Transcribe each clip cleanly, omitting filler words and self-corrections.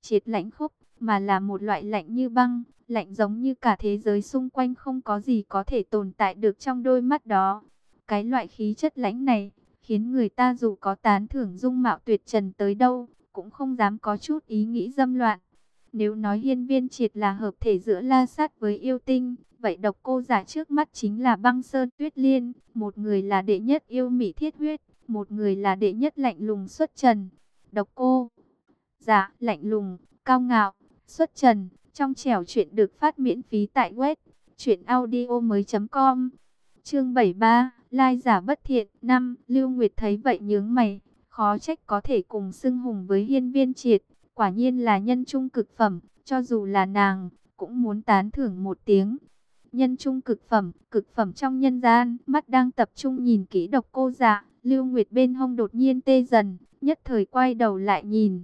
triệt lãnh khốc, mà là một loại lạnh như băng, lạnh giống như cả thế giới xung quanh không có gì có thể tồn tại được trong đôi mắt đó. Cái loại khí chất lãnh này, khiến người ta dù có tán thưởng dung mạo tuyệt trần tới đâu, cũng không dám có chút ý nghĩ dâm loạn. Nếu nói Hiên Viên Triệt là hợp thể giữa La Sát với yêu tinh, vậy độc cô giả trước mắt chính là Băng Sơn Tuyết Liên, một người là đệ nhất yêu mị thiết huyết, một người là đệ nhất lạnh lùng xuất trần. Độc cô giả lạnh lùng, cao ngạo, xuất trần, trong trẻo. Chuyện được phát miễn phí tại web truyệnaudiomoi.com. Chương 73, lai giả bất thiện. 5. Lưu Nguyệt thấy vậy nhướng mày, khó trách có thể cùng xưng hùng với Hiên Viên Triệt, quả nhiên là nhân trung cực phẩm, cho dù là nàng cũng muốn tán thưởng một tiếng. Nhân trung cực phẩm trong nhân gian. Mắt đang tập trung nhìn kỹ độc cô dạ, Lưu Nguyệt bên hông đột nhiên tê dần, nhất thời quay đầu lại nhìn.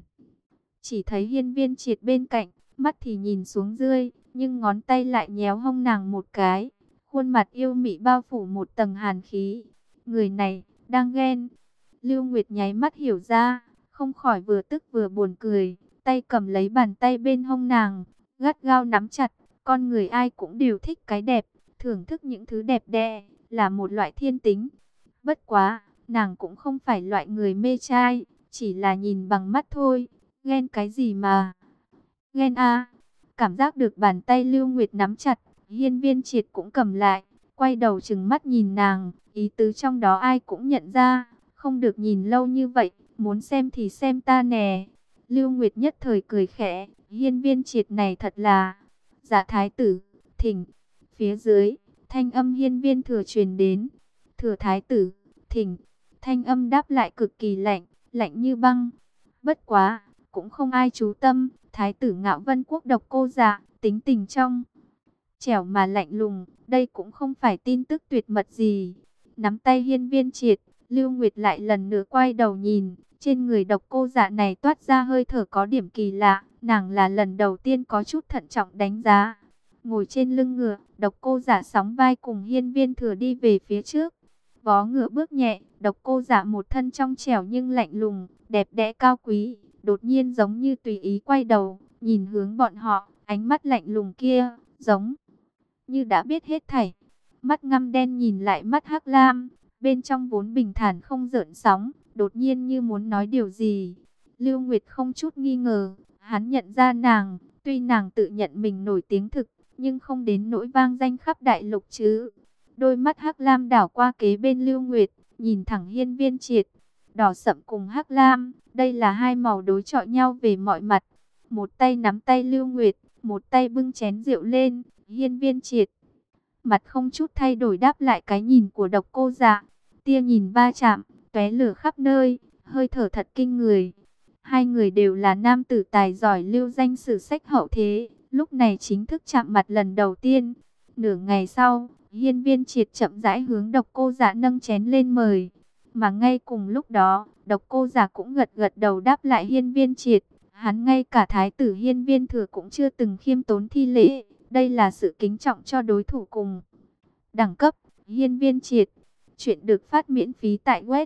Chỉ thấy Hiên Viên Triệt bên cạnh, mắt thì nhìn xuống dưới, nhưng ngón tay lại nhéo hông nàng một cái. Khuôn mặt yêu mị bao phủ một tầng hàn khí. Người này, đang ghen. Lưu Nguyệt nháy mắt hiểu ra, không khỏi vừa tức vừa buồn cười, tay cầm lấy bàn tay bên hông nàng, gắt gao nắm chặt. Con người ai cũng đều thích cái đẹp, thưởng thức những thứ đẹp đẽ, là một loại thiên tính. Bất quá, nàng cũng không phải loại người mê trai, chỉ là nhìn bằng mắt thôi. Ghen cái gì mà ghen a? Cảm giác được bàn tay Lưu Nguyệt nắm chặt, Hiên Viên Triệt cũng cầm lại, quay đầu trừng mắt nhìn nàng, ý tứ trong đó ai cũng nhận ra. Không được nhìn lâu như vậy, muốn xem thì xem ta nè. Lưu Nguyệt nhất thời cười khẽ, Hiên Viên Triệt này thật là Dạ thái tử, thỉnh. Phía dưới, thanh âm Hiên Viên Thừa truyền đến. Thừa thái tử, thỉnh. Thanh âm đáp lại cực kỳ lạnh, lạnh như băng. Bất quá, cũng không ai chú tâm. Thái tử Ngạo Vân Quốc độc cô dạ, tính tình trong trẻo mà lạnh lùng, đây cũng không phải tin tức tuyệt mật gì. Nắm tay Hiên Viên Triệt, Lưu Nguyệt lại lần nữa quay đầu nhìn. Trên người độc cô dạ này toát ra hơi thở có điểm kỳ lạ, nàng là lần đầu tiên có chút thận trọng đánh giá. Ngồi trên lưng ngựa, độc cô dạ sóng vai cùng Hiên Viên Thừa đi về phía trước. Vó ngựa bước nhẹ, độc cô dạ một thân trong trẻo nhưng lạnh lùng, đẹp đẽ cao quý. Đột nhiên giống như tùy ý quay đầu, nhìn hướng bọn họ, ánh mắt lạnh lùng kia, giống như đã biết hết thảy. Mắt ngăm đen nhìn lại mắt hắc lam, bên trong vốn bình thản không gợn sóng, đột nhiên như muốn nói điều gì. Lưu Nguyệt không chút nghi ngờ, hắn nhận ra nàng, tuy nàng tự nhận mình nổi tiếng thực, nhưng không đến nỗi vang danh khắp đại lục chứ. Đôi mắt hắc lam đảo qua kế bên Lưu Nguyệt, nhìn thẳng Hiên Viên Triệt. Đỏ sậm cùng hắc lam, đây là hai màu đối chọi nhau về mọi mặt. Một tay nắm tay Lưu Nguyệt, một tay bưng chén rượu lên. Hiên Viên Triệt mặt không chút thay đổi đáp lại cái nhìn của độc cô dạ. Tia nhìn va chạm, tóe lửa khắp nơi, hơi thở thật kinh người. Hai người đều là nam tử tài giỏi lưu danh sử sách hậu thế, lúc này chính thức chạm mặt lần đầu tiên. Nửa ngày sau, Hiên Viên Triệt chậm rãi hướng độc cô dạ nâng chén lên mời. Mà ngay cùng lúc đó, độc cô dạ cũng gật gật đầu đáp lại Hiên Viên Triệt. Hắn ngay cả thái tử Hiên Viên Thừa cũng chưa từng khiêm tốn thi lễ. Đây là sự kính trọng cho đối thủ cùng đẳng cấp. Hiên Viên Triệt. Chuyện được phát miễn phí tại web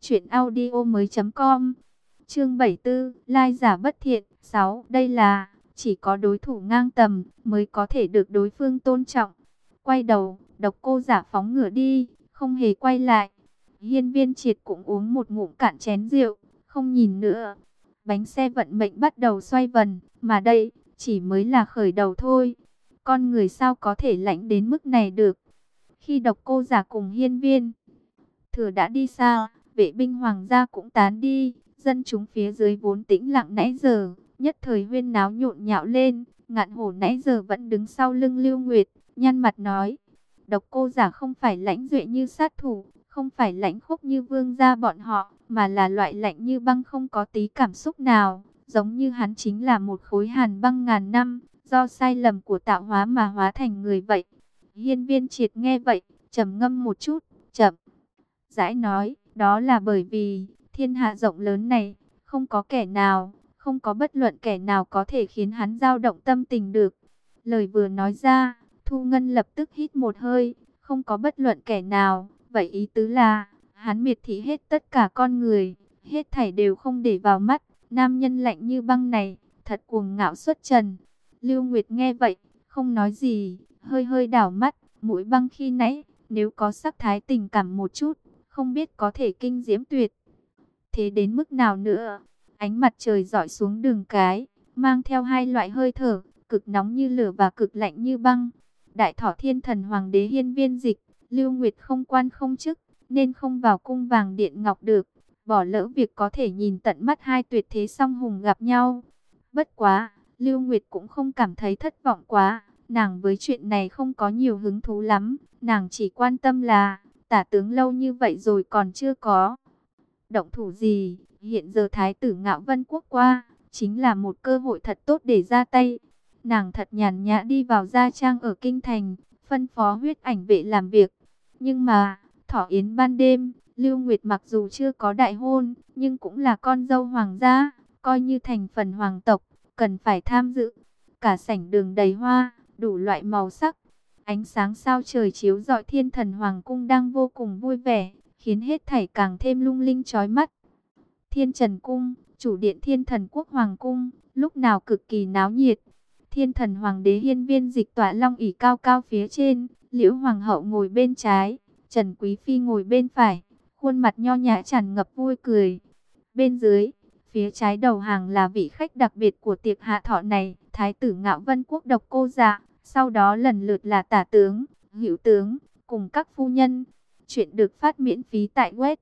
truyệnaudiomoi.com. Chương 74, lai giả bất thiện. 6. Đây là chỉ có đối thủ ngang tầm mới có thể được đối phương tôn trọng. Quay đầu, độc cô giả phóng ngựa đi, không hề quay lại. Hiên Viên Triệt cũng uống một ngụm cạn chén rượu, không nhìn nữa. Bánh xe vận mệnh bắt đầu xoay vần, mà đây chỉ mới là khởi đầu thôi. Con người sao có thể lãnh đến mức này được? Khi độc cô giả cùng Hiên Viên Thừa đã đi xa, vệ binh hoàng gia cũng tán đi, dân chúng phía dưới vốn tĩnh lặng nãy giờ, nhất thời huyên náo nhộn nhạo lên. Ngạn Hổ nãy giờ vẫn đứng sau lưng Lưu Nguyệt, nhăn mặt nói: độc cô giả không phải lãnh duệ như sát thủ, không phải lãnh khốc như vương gia bọn họ, mà là loại lạnh như băng không có tí cảm xúc nào, giống như hắn chính là một khối hàn băng ngàn năm, do sai lầm của tạo hóa mà hóa thành người vậy. Hiên Viên Triệt nghe vậy, trầm ngâm một chút, chậm rãi nói: đó là bởi vì thiên hạ rộng lớn này, không có kẻ nào, không có bất luận kẻ nào có thể khiến hắn dao động tâm tình được. Lời vừa nói ra, Thu Ngân lập tức hít một hơi. Không có bất luận kẻ nào, vậy ý tứ là hắn miệt thị hết tất cả con người, hết thảy đều không để vào mắt. Nam nhân lạnh như băng này, thật cuồng ngạo xuất trần. Lưu Nguyệt nghe vậy, không nói gì, hơi hơi đảo mắt, mũi băng khi nãy, nếu có sắc thái tình cảm một chút, không biết có thể kinh diễm tuyệt. Thế đến mức nào nữa? Ánh mặt trời rọi xuống đường cái, mang theo hai loại hơi thở, cực nóng như lửa và cực lạnh như băng. Đại Thọ Thiên Thần Hoàng đế Hiên Viên Dịch, Lưu Nguyệt không quan không chức, nên không vào cung vàng điện ngọc được, bỏ lỡ việc có thể nhìn tận mắt hai tuyệt thế song hùng gặp nhau. Bất quá, Lưu Nguyệt cũng không cảm thấy thất vọng quá, nàng với chuyện này không có nhiều hứng thú lắm, nàng chỉ quan tâm là, tả tướng lâu như vậy rồi còn chưa có động thủ gì, hiện giờ Thái tử Ngạo Vân Quốc qua, chính là một cơ hội thật tốt để ra tay. Nàng thật nhàn nhã đi vào gia trang ở Kinh Thành, phân phó huyết ảnh vệ làm việc. Nhưng mà, thọ yến ban đêm, Lưu Nguyệt mặc dù chưa có đại hôn, nhưng cũng là con dâu hoàng gia, coi như thành phần hoàng tộc, cần phải tham dự. Cả sảnh đường đầy hoa, đủ loại màu sắc. Ánh sáng sao trời chiếu rọi Thiên Thần Hoàng cung đang vô cùng vui vẻ, khiến hết thảy càng thêm lung linh chói mắt. Thiên Trần Cung, chủ điện Thiên Thần Quốc Hoàng Cung, lúc nào cực kỳ náo nhiệt. Thiên Thần Hoàng đế Hiên Viên Dịch tọa long ỷ cao cao phía trên, Liễu Hoàng hậu ngồi bên trái, Trần Quý Phi ngồi bên phải, khuôn mặt nho nhã tràn ngập vui cười. Bên dưới, phía trái đầu hàng là vị khách đặc biệt của tiệc hạ thọ này, Thái tử Ngạo Vân Quốc Độc Cô Dạ, sau đó lần lượt là tả tướng, hữu tướng, cùng các phu nhân. Chuyện được phát miễn phí tại web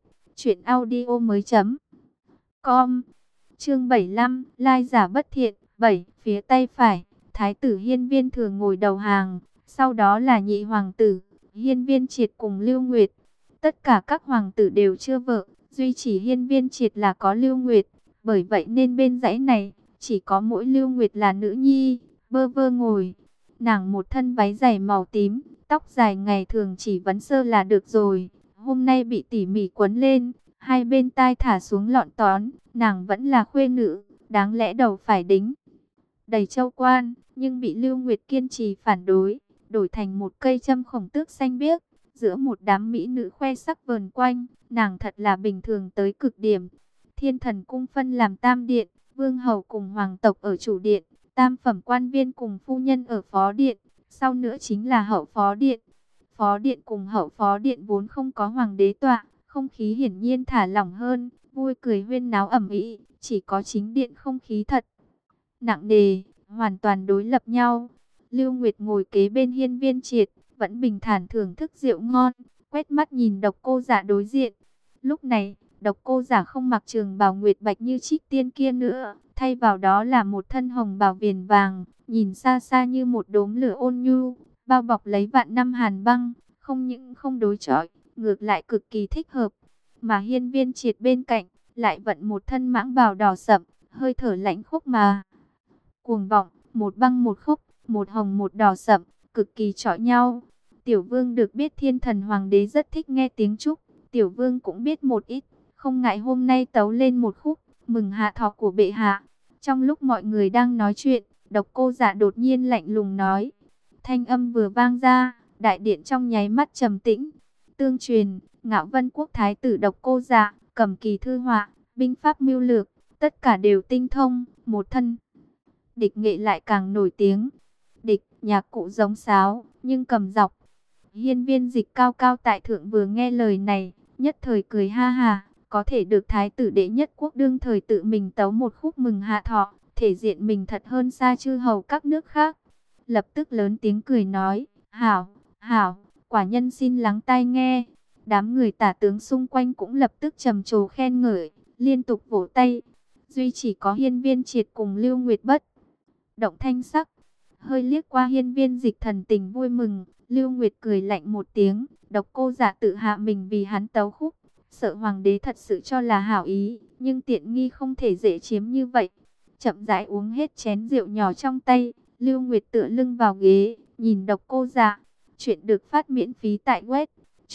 truyệnaudiomoi.com. Chương 75, lai giả bất thiện. 7. Phía tay phải, Thái tử Hiên Viên Thừa ngồi đầu hàng, sau đó là nhị hoàng tử, Hiên Viên Triệt cùng Lưu Nguyệt. Tất cả các hoàng tử đều chưa vợ, duy chỉ Hiên Viên Triệt là có Lưu Nguyệt, bởi vậy nên bên dãy này, chỉ có mỗi Lưu Nguyệt là nữ nhi, bơ vơ ngồi. Nàng một thân váy dày màu tím, tóc dài ngày thường chỉ vấn sơ là được rồi, hôm nay bị tỉ mỉ quấn lên, hai bên tai thả xuống lọn tón, nàng vẫn là khuê nữ, đáng lẽ đầu phải đính đầy châu quan, nhưng bị Lưu Nguyệt kiên trì phản đối, đổi thành một cây châm khổng tước xanh biếc, giữa một đám mỹ nữ khoe sắc vờn quanh, nàng thật là bình thường tới cực điểm. Thiên Thần Cung phân làm tam điện, vương hầu cùng hoàng tộc ở chủ điện, tam phẩm quan viên cùng phu nhân ở phó điện, sau nữa chính là hậu phó điện. Phó điện cùng hậu phó điện vốn không có hoàng đế tọa, không khí hiển nhiên thả lỏng hơn, vui cười huyên náo ầm ĩ, chỉ có chính điện không khí thật nặng nề, hoàn toàn đối lập nhau. Lưu Nguyệt ngồi kế bên Hiên Viên Triệt, vẫn bình thản thưởng thức rượu ngon, quét mắt nhìn Độc Cô Dạ đối diện. Lúc này, Độc Cô Dạ không mặc trường bào nguyệt bạch như Trích Tiên kia nữa, thay vào đó là một thân hồng bào viền vàng, nhìn xa xa như một đốm lửa ôn nhu, bao bọc lấy vạn năm hàn băng, không những không đối chọi, ngược lại cực kỳ thích hợp. Mà Hiên Viên Triệt bên cạnh, lại vận một thân mãng bào đỏ sậm, hơi thở lãnh khốc mà cuồng vọng, một băng một khúc, một hồng một đỏ sậm, cực kỳ chọi nhau. Tiểu Vương được biết Thiên Thần Hoàng đế rất thích nghe tiếng trúc, Tiểu Vương cũng biết một ít, không ngại hôm nay tấu lên một khúc, mừng hạ thọ của bệ hạ. Trong lúc mọi người đang nói chuyện, Độc Cô Dạ đột nhiên lạnh lùng nói. Thanh âm vừa vang ra, đại điện trong nháy mắt trầm tĩnh. Tương truyền, Ngạo Vân Quốc Thái tử Độc Cô Dạ, cầm kỳ thư họa, binh pháp mưu lược, tất cả đều tinh thông, một thân địch nghệ lại càng nổi tiếng. Địch, nhạc cụ giống sáo, nhưng cầm dọc. Hiên Viên Dịch cao cao tại thượng vừa nghe lời này, nhất thời cười ha hà, có thể được Thái tử đệ nhất quốc đương thời tự mình tấu một khúc mừng hạ thọ, thể diện mình thật hơn xa chư hầu các nước khác. Lập tức lớn tiếng cười nói, hảo, hảo, quả nhân xin lắng tai nghe. Đám người tả tướng xung quanh cũng lập tức trầm trồ khen ngợi, liên tục vỗ tay. Duy chỉ có Hiên Viên Triệt cùng Lưu Nguyệt bất động thanh sắc, hơi liếc qua Hiên Viên Dịch thần tình vui mừng. Lưu Nguyệt cười lạnh một tiếng, Độc Cô Dạ tự hạ mình vì hắn tấu khúc, sợ hoàng đế thật sự cho là hảo ý, nhưng tiện nghi không thể dễ chiếm như vậy. Chậm rãi uống hết chén rượu nhỏ trong tay, Lưu Nguyệt tựa lưng vào ghế, nhìn Độc Cô Dạ. Chuyện được phát miễn phí tại web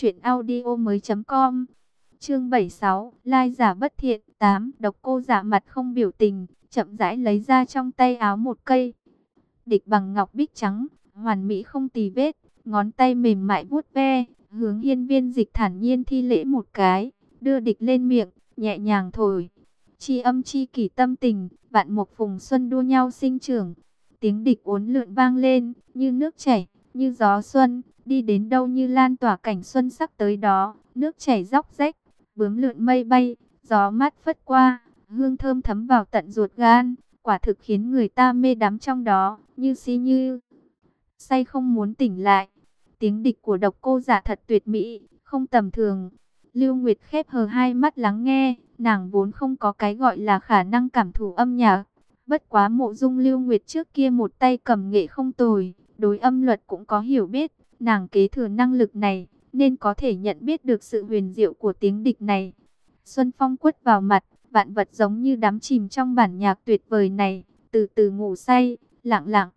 truyệnaudiomoi.com. Chương 76, lai giả bất thiện. 8. Độc Cô Dạ mặt không biểu tình, chậm rãi lấy ra trong tay áo một cây địch bằng ngọc bích trắng, hoàn mỹ không tì vết, ngón tay mềm mại vuốt ve, hướng Hiên Viên Dịch thản nhiên thi lễ một cái, đưa địch lên miệng, nhẹ nhàng thổi. Chi âm chi kỷ tâm tình, vạn mộc phùng xuân đua nhau sinh trưởng. Tiếng địch uốn lượn vang lên, như nước chảy, như gió xuân, đi đến đâu như lan tỏa cảnh xuân sắc tới đó, nước chảy róc rách, bướm lượn mây bay, gió mát phất qua, hương thơm thấm vào tận ruột gan, quả thực khiến người ta mê đắm trong đó, như si như say không muốn tỉnh lại. Tiếng địch của Độc Cô Giả thật tuyệt mỹ, không tầm thường. Lưu Nguyệt khép hờ hai mắt lắng nghe, nàng vốn không có cái gọi là khả năng cảm thụ âm nhạc. Bất quá Mộ Dung Lưu Nguyệt trước kia một tay cầm nghệ không tồi, đối âm luật cũng có hiểu biết, nàng kế thừa năng lực này, nên có thể nhận biết được sự huyền diệu của tiếng địch này. Xuân phong quất vào mặt, vạn vật giống như đắm chìm trong bản nhạc tuyệt vời này, từ từ ngủ say, lặng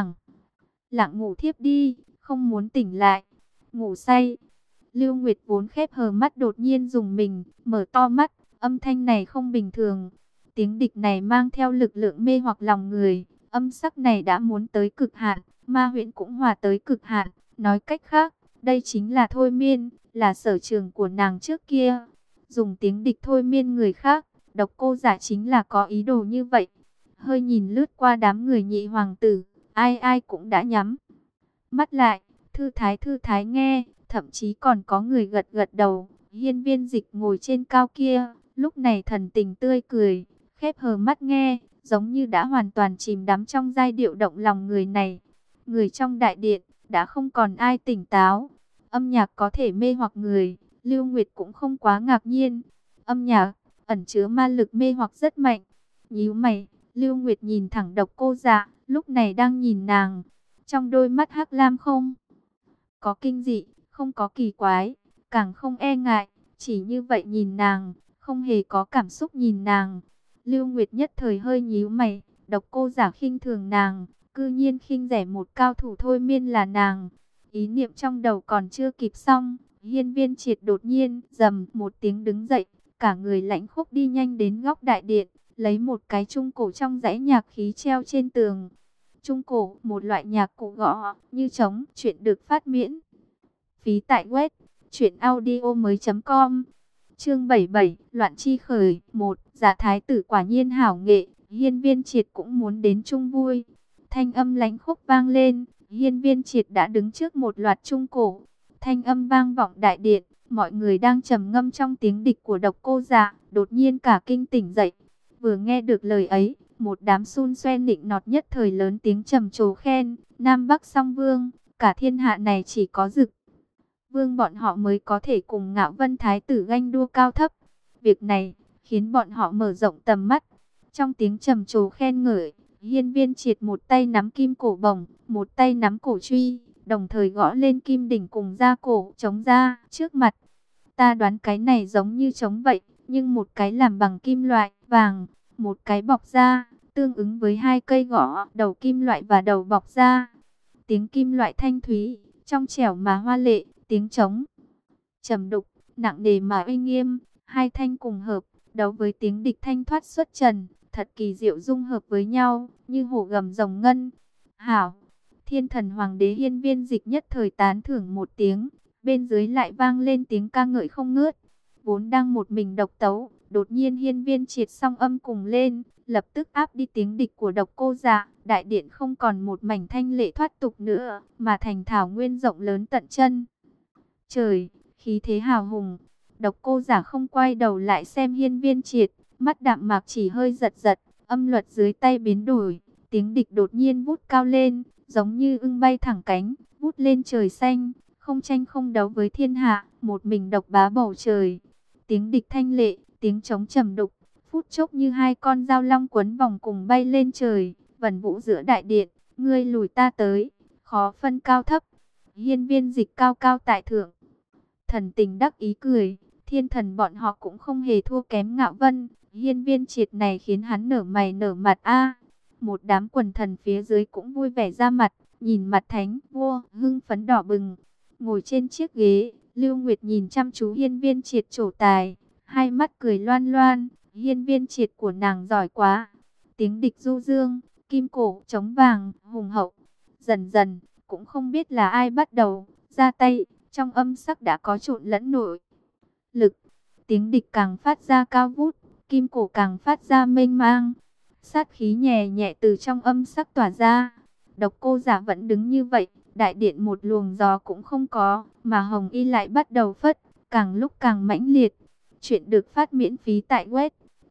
lặng ngủ thiếp đi, không muốn tỉnh lại. Ngủ say. Lưu Nguyệt vốn khép hờ mắt đột nhiên rùng mình, mở to mắt, âm thanh này không bình thường. Tiếng địch này mang theo lực lượng mê hoặc lòng người, âm sắc này đã muốn tới cực hạn, ma huyễn cũng hòa tới cực hạn. Nói cách khác, đây chính là thôi miên, là sở trường của nàng trước kia. Dùng tiếng địch thôi miên người khác, Độc Cô Giả chính là có ý đồ như vậy. Hơi nhìn lướt qua đám người nhị hoàng tử, ai ai cũng đã nhắm mắt lại, thư thái nghe, thậm chí còn có người gật gật đầu. Hiên Viên Dịch ngồi trên cao kia, lúc này thần tình tươi cười, khép hờ mắt nghe, giống như đã hoàn toàn chìm đắm trong giai điệu động lòng người này. Người trong đại điện, đã không còn ai tỉnh táo. Âm nhạc có thể mê hoặc người, Lưu Nguyệt cũng không quá ngạc nhiên. Âm nhạc, ẩn chứa ma lực mê hoặc rất mạnh. Nhíu mày, Lưu Nguyệt nhìn thẳng Độc Cô Dạ, lúc này đang nhìn nàng. Trong đôi mắt hắc lam không có kinh dị, không có kỳ quái, càng không e ngại, chỉ như vậy nhìn nàng, không hề có cảm xúc nhìn nàng. Lưu Nguyệt nhất thời hơi nhíu mày, Độc Cô Giả khinh thường nàng, cư nhiên khinh rẻ một cao thủ thôi miên là nàng. Ý niệm trong đầu còn chưa kịp xong, Hiên Viên Triệt đột nhiên rầm một tiếng đứng dậy, cả người lãnh khốc đi nhanh đến góc đại điện, lấy một cái trung cổ trong dãy nhạc khí treo trên tường. Trung cổ, một loại nhạc cụ gõ như trống, chuyện được phát miễn phí tại web truyệnaudiomoi.com. Chương 77, Loạn chi khởi. 1. Giả thái tử quả nhiên hảo nghệ, Hiên Viên Triệt cũng muốn đến chung vui. Thanh âm lãnh khốc vang lên, Hiên Viên Triệt đã đứng trước một loạt trung cổ. Thanh âm vang vọng đại điện, mọi người đang trầm ngâm trong tiếng địch của Độc Cô Dạ, đột nhiên cả kinh tỉnh dậy. Vừa nghe được lời ấy, một đám xun xoe nịnh nọt nhất thời lớn tiếng trầm trồ khen, Nam Bắc song vương, cả thiên hạ này chỉ có Dực vương bọn họ mới có thể cùng Ngạo Vân Thái tử ganh đua cao thấp. Việc này khiến bọn họ mở rộng tầm mắt. Trong tiếng trầm trồ khen ngợi, Hiên Viên Triệt một tay nắm kim cổ bổng, một tay nắm cổ truy, đồng thời gõ lên kim đỉnh cùng da cổ chống ra trước mặt. Ta đoán cái này giống như trống vậy, nhưng một cái làm bằng kim loại vàng, một cái bọc da, tương ứng với hai cây gõ, đầu kim loại và đầu bọc da. Tiếng kim loại thanh thúy, trong trẻo mà hoa lệ, tiếng trống trầm đục, nặng nề mà uy nghiêm, hai thanh cùng hợp, đấu với tiếng địch thanh thoát xuất trần, thật kỳ diệu dung hợp với nhau, như hổ gầm rồng ngân. Hảo! Thiên Thần Hoàng đế Hiên Viên Dịch nhất thời tán thưởng một tiếng, bên dưới lại vang lên tiếng ca ngợi không ngớt. Vốn đang một mình độc tấu, đột nhiên Hiên Viên Triệt song âm cùng lên, lập tức áp đi tiếng địch của Độc Cô Dạ. Đại điện không còn một mảnh thanh lệ thoát tục nữa, mà thành thảo nguyên rộng lớn tận chân trời, khí thế hào hùng. Độc Cô Giả không quay đầu lại xem Hiên Viên Triệt, mắt đạm mạc chỉ hơi giật giật, âm luật dưới tay biến đổi, tiếng địch đột nhiên vút cao lên, giống như ưng bay thẳng cánh, vút lên trời xanh, không tranh không đấu với thiên hạ, một mình độc bá bầu trời. Tiếng địch thanh lệ, tiếng trống trầm đục, phút chốc như hai con dao long quấn vòng cùng bay lên trời, vần vũ giữa đại điện, ngươi lùi ta tới, khó phân cao thấp. Hiên Viên Dịch cao cao tại thượng, thần tình đắc ý cười, thiên thần bọn họ cũng không hề thua kém Ngạo Vân. Hiên Viên Triệt này khiến hắn nở mày nở mặt a. Một đám quần thần phía dưới cũng vui vẻ ra mặt, nhìn mặt thánh vua hưng phấn đỏ bừng. Ngồi trên chiếc ghế, Lưu Nguyệt nhìn chăm chú Hiên Viên Triệt trổ tài, hai mắt cười loan loan. Hiên Viên Triệt của nàng giỏi quá. Tiếng địch du dương, kim cổ trống vàng hùng hậu. Dần dần cũng không biết là ai bắt đầu ra tay, trong âm sắc đã có trộn lẫn nội lực. Tiếng địch càng phát ra cao vút, kim cổ càng phát ra mênh mang. sát khí nhẹ nhẹ từ trong âm sắc tỏa ra. Độc Cô Giả vẫn đứng như vậy, đại điện một luồng gió cũng không có, mà hồng y lại bắt đầu phất, càng lúc càng mãnh liệt. Chuyện được phát miễn phí tại web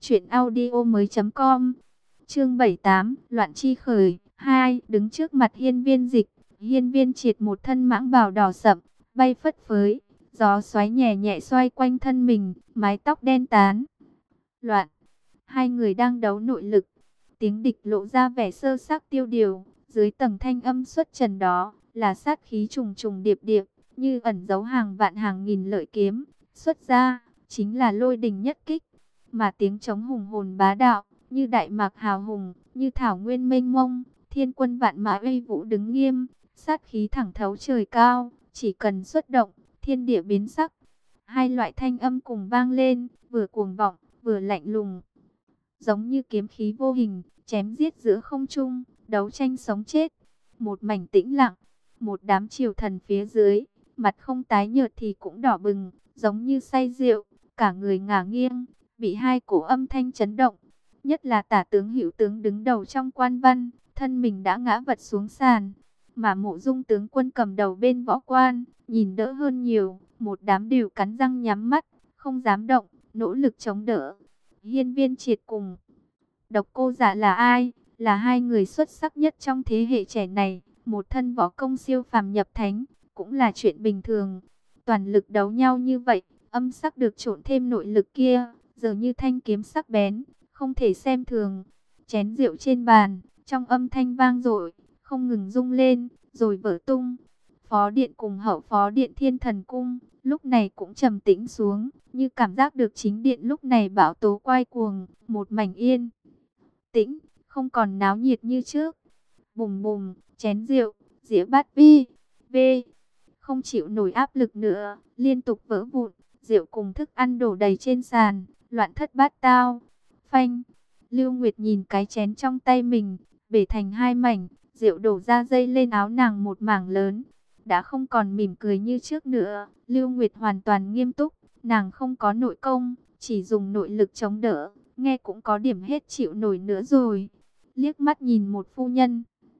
truyệnaudiomoi.com. Chương 78, Loạn chi khởi 2, đứng trước mặt Hiên Viên Dịch, Hiên Viên Triệt một thân mãng bào đỏ sậm, bay phất phới, gió xoáy nhẹ nhẹ xoay quanh thân mình, mái tóc đen tán loạn. Hai người đang đấu nội lực, tiếng địch lộ ra vẻ sơ xác tiêu điều, dưới tầng thanh âm xuất trần đó là sát khí trùng trùng điệp điệp, như ẩn giấu hàng vạn hàng nghìn lợi kiếm, xuất ra chính là lôi đình nhất kích, mà tiếng trống hùng hồn bá đạo, như đại mạc hào hùng, như thảo nguyên mênh mông, thiên quân vạn mã uy vũ đứng nghiêm, sát khí thẳng thấu trời cao, chỉ cần xuất động, thiên địa biến sắc. Hai loại thanh âm cùng vang lên, vừa cuồng vọng, vừa lạnh lùng, giống như kiếm khí vô hình, chém giết giữa không trung, đấu tranh sống chết. Một mảnh tĩnh lặng, một đám triều thần phía dưới, mặt không tái nhợt thì cũng đỏ bừng, giống như say rượu, cả người ngả nghiêng, bị hai cổ âm thanh chấn động. Nhất là Tả tướng Hữu tướng đứng đầu trong quan văn, thân mình đã ngã vật xuống sàn, mà Mộ Dung tướng quân cầm đầu bên võ quan, nhìn đỡ hơn nhiều, một đám đều cắn răng nhắm mắt, không dám động, nỗ lực chống đỡ. Hiên Viên Triệt cùng Độc Cô Giả là ai? Là hai người xuất sắc nhất trong thế hệ trẻ này, một thân võ công siêu phàm nhập thánh, cũng là chuyện bình thường. Toàn lực đấu nhau như vậy, âm sắc được trộn thêm nội lực kia, giờ như thanh kiếm sắc bén, không thể xem thường. Chén rượu trên bàn, trong âm thanh vang dội, không ngừng rung lên, rồi vỡ tung. Phó điện cùng hậu phó điện Thiên Thần Cung, lúc này cũng trầm tĩnh xuống, như cảm giác được chính điện lúc này bão tố quay cuồng, một mảnh yên tĩnh, không còn náo nhiệt như trước. Bùm bùm, chén rượu, dĩa bát vi, không chịu nổi áp lực nữa, liên tục vỡ vụn, rượu cùng thức ăn đổ đầy trên sàn, loạn thất bát tao. Phanh, Lưu Nguyệt nhìn cái chén trong tay mình, bể thành hai mảnh, rượu đổ ra dây lên áo nàng một mảng lớn. Đã không còn mỉm cười như trước nữa, Lưu Nguyệt hoàn toàn nghiêm túc, nàng không có nội công, chỉ dùng nội lực chống đỡ, nghe cũng có điểm hết chịu nổi nữa rồi. Liếc mắt nhìn một phu nhân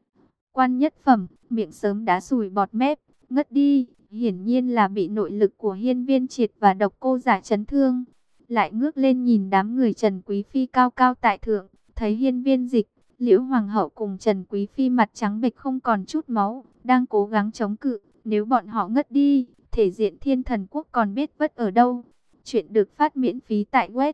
quan nhất phẩm, miệng sớm đã sùi bọt mép, ngất đi, hiển nhiên là bị nội lực của Hiên Viên Triệt và Độc Cô Giả chấn thương. Lại ngước lên nhìn đám người Trần Quý Phi cao cao tại thượng, thấy Hiên Viên Dịch, Liễu Hoàng hậu cùng Trần Quý Phi mặt trắng bệch không còn chút máu, đang cố gắng chống cự. Nếu bọn họ ngất đi, thể diện Thiên Thần Quốc còn biết vất ở đâu. Chuyện được phát miễn phí tại web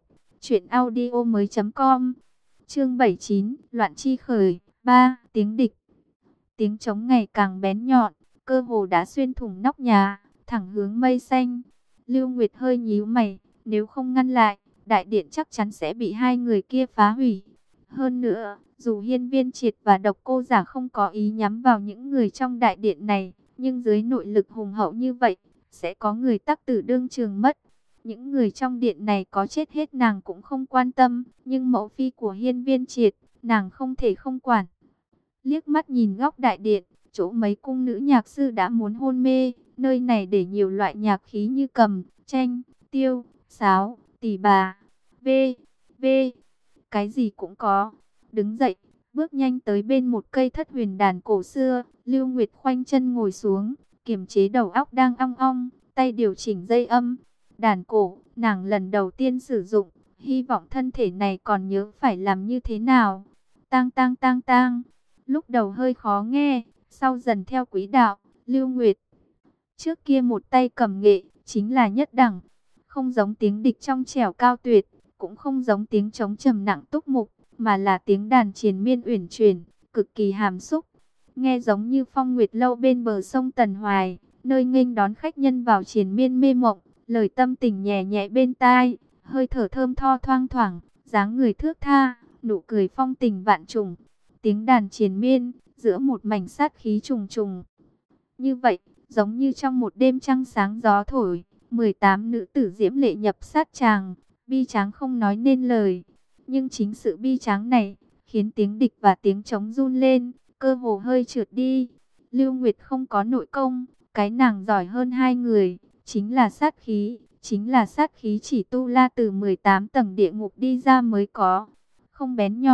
truyệnaudiomoi.com. Chương 79, Loạn chi khởi 3, tiếng địch. Tiếng trống ngày càng bén nhọn, cơ hồ đã xuyên thủng nóc nhà, thẳng hướng mây xanh. Lưu Nguyệt hơi nhíu mày, nếu không ngăn lại, đại điện chắc chắn sẽ bị hai người kia phá hủy. Hơn nữa, dù Hiên Viên Triệt và Độc Cô Giả không có ý nhắm vào những người trong đại điện này, nhưng dưới nội lực hùng hậu như vậy, sẽ có người tắc tử đương trường mất. Những người trong điện này có chết hết nàng cũng không quan tâm, nhưng mẫu phi của Hiên Viên Triệt, nàng không thể không quản. Liếc mắt nhìn góc đại điện, chỗ mấy cung nữ nhạc sư đã muốn hôn mê, nơi này để nhiều loại nhạc khí như cầm, tranh, tiêu, sáo, tỳ bà, v, cái gì cũng có. Đứng dậy, bước nhanh tới bên một cây thất huyền đàn cổ xưa, Lưu Nguyệt khoanh chân ngồi xuống, kiềm chế đầu óc đang ong ong, tay điều chỉnh dây âm. Đàn cổ, nàng lần đầu tiên sử dụng, hy vọng thân thể này còn nhớ phải làm như thế nào. Tang tang tang tang, lúc đầu hơi khó nghe, sau dần theo quỹ đạo. Lưu Nguyệt trước kia một tay cầm nghệ, chính là nhất đẳng, không giống tiếng địch trong trẻo cao tuyệt, cũng không giống tiếng trống trầm nặng túc mục, mà là tiếng đàn triền miên uyển chuyển, cực kỳ hàm xúc. Nghe giống như phong nguyệt lâu bên bờ sông Tần Hoài, nơi nghênh đón khách nhân vào triền miên mê mộng, lời tâm tình nhẹ nhẹ bên tai, hơi thở thơm tho thoang thoảng, dáng người thước tha, nụ cười phong tình vạn trùng. Tiếng đàn triền miên, giữa một mảnh sát khí trùng trùng. Như vậy, giống như trong một đêm trăng sáng gió thổi, 18 nữ tử diễm lệ nhập sát tràng, bi tráng không nói nên lời. Nhưng chính sự bi tráng này, khiến tiếng địch và tiếng trống run lên, cơ hồ hơi trượt đi. Lưu Nguyệt không có nội công, cái nàng giỏi hơn hai người, chính là sát khí. Chính là sát khí chỉ tu la từ 18 tầng địa ngục đi ra mới có. Không bén nhọn,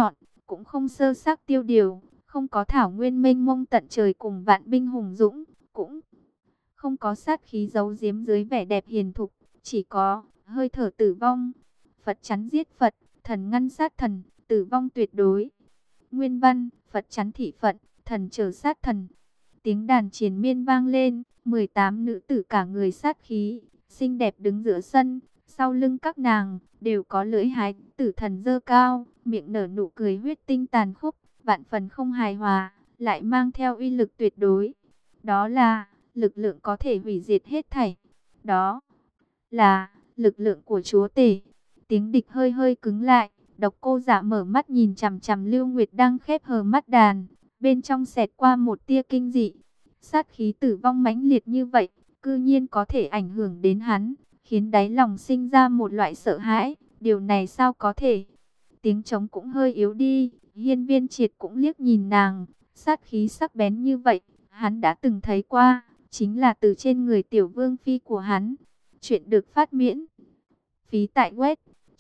cũng không sơ xác tiêu điều, không có thảo nguyên mênh mông tận trời cùng vạn binh hùng dũng, cũng không có sát khí giấu giếm dưới vẻ đẹp hiền thục, chỉ có hơi thở tử vong. Phật chắn giết Phật, thần ngăn sát thần, tử vong tuyệt đối. Nguyên văn, Phật chắn thị Phật, thần chờ sát thần. Tiếng đàn triền miên vang lên, 18 nữ tử cả người sát khí, xinh đẹp đứng giữa sân, sau lưng các nàng đều có lưỡi hái tử thần giơ cao, miệng nở nụ cười huyết tinh tàn khốc, vạn phần không hài hòa, lại mang theo uy lực tuyệt đối. Đó là lực lượng có thể hủy diệt hết thảy. Đó là lực lượng của Chúa Tể. Tiếng địch hơi hơi cứng lại, Độc Cô Dạ mở mắt nhìn chằm chằm Lưu Nguyệt đang khép hờ mắt đàn, bên trong xẹt qua một tia kinh dị. Sát khí tử vong mãnh liệt như vậy, cư nhiên có thể ảnh hưởng đến hắn, khiến đáy lòng sinh ra một loại sợ hãi. Điều này sao có thể? Tiếng trống cũng hơi yếu đi, Hiên Viên Triệt cũng liếc nhìn nàng, sát khí sắc bén như vậy, hắn đã từng thấy qua, chính là từ trên người tiểu vương phi của hắn. Chuyện được phát miễn phí tại web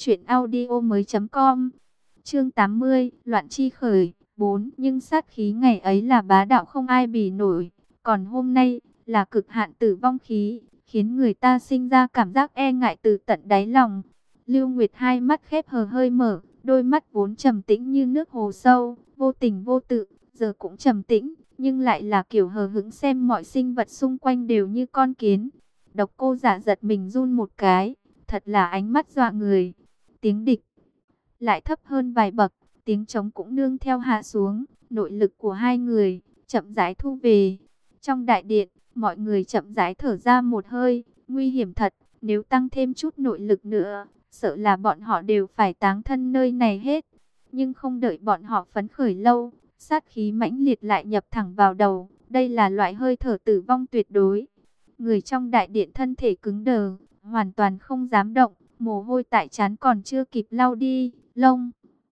truyệnaudiomoi.com. Chương 80, loạn chi khởi 4, nhưng sát khí ngày ấy là bá đạo không ai bì nổi, còn hôm nay là cực hạn tử vong khí, khiến người ta sinh ra cảm giác e ngại từ tận đáy lòng. Lưu Nguyệt hai mắt khép hờ hơi mở, đôi mắt vốn trầm tĩnh như nước hồ sâu, vô tình vô tự, giờ cũng trầm tĩnh, nhưng lại là kiểu hờ hững xem mọi sinh vật xung quanh đều như con kiến. Độc Cô Dạ giật mình run một cái, thật là ánh mắt dọa người. Tiếng địch lại thấp hơn vài bậc, tiếng trống cũng nương theo hạ xuống, nội lực của hai người chậm rãi thu về. Trong đại điện, mọi người chậm rãi thở ra một hơi, nguy hiểm thật, nếu tăng thêm chút nội lực nữa, sợ là bọn họ đều phải táng thân nơi này hết. Nhưng không đợi bọn họ phấn khởi lâu, sát khí mãnh liệt lại nhập thẳng vào đầu, đây là loại hơi thở tử vong tuyệt đối. Người trong đại điện thân thể cứng đờ, hoàn toàn không dám động, mồ hôi tại trán còn chưa kịp lau đi, lông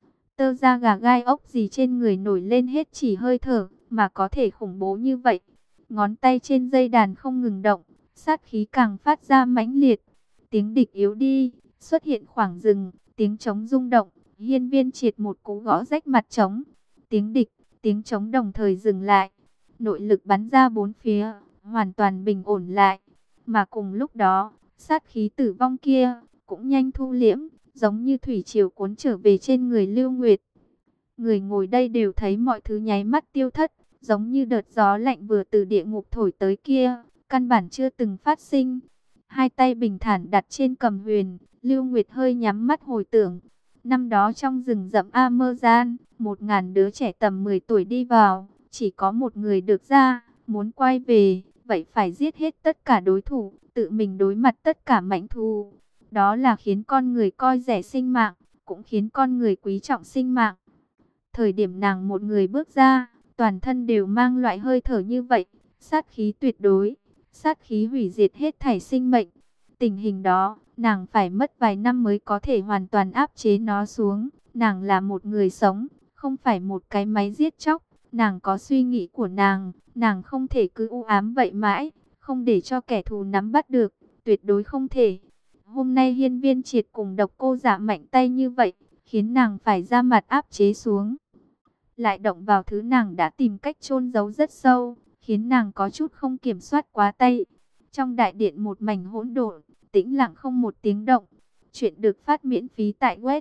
tơ da gà gai ốc gì trên người nổi lên hết chỉ hơi thở, mà có thể khủng bố như vậy. Ngón tay trên dây đàn không ngừng động, sát khí càng phát ra mãnh liệt. Tiếng địch yếu đi, xuất hiện khoảng rừng, tiếng trống rung động, Hiên Viên Triệt một cú gõ rách mặt trống. Tiếng địch, tiếng trống đồng thời dừng lại, nội lực bắn ra bốn phía, hoàn toàn bình ổn lại. Mà cùng lúc đó, sát khí tử vong kia cũng nhanh thu liễm, giống như thủy triều cuốn trở về trên người Lưu Nguyệt. Người ngồi đây đều thấy mọi thứ nháy mắt tiêu thất, giống như đợt gió lạnh vừa từ địa ngục thổi tới kia, căn bản chưa từng phát sinh. Hai tay bình thản đặt trên cầm huyền, Lưu Nguyệt hơi nhắm mắt hồi tưởng. Năm đó trong rừng rậm Amazon, 1000 đứa trẻ tầm 10 tuổi đi vào, chỉ có một người được ra, muốn quay về, vậy phải giết hết tất cả đối thủ, tự mình đối mặt tất cả mãnh thú. Đó là khiến con người coi rẻ sinh mạng, cũng khiến con người quý trọng sinh mạng. Thời điểm nàng một người bước ra, toàn thân đều mang loại hơi thở như vậy, sát khí tuyệt đối, sát khí hủy diệt hết thảy sinh mệnh. Tình hình đó, nàng phải mất vài năm mới có thể hoàn toàn áp chế nó xuống. Nàng là một người sống, không phải một cái máy giết chóc. Nàng có suy nghĩ của nàng không thể cứ u ám vậy mãi, không để cho kẻ thù nắm bắt được, tuyệt đối không thể. Hôm nay Hiên Viên Triệt cùng Độc Cô Dạ mạnh tay như vậy, khiến nàng phải ra mặt áp chế xuống. Lại động vào thứ nàng đã tìm cách chôn giấu rất sâu, khiến nàng có chút không kiểm soát quá tay. Trong đại điện một mảnh hỗn độn, tĩnh lặng không một tiếng động. Chuyện được phát miễn phí tại web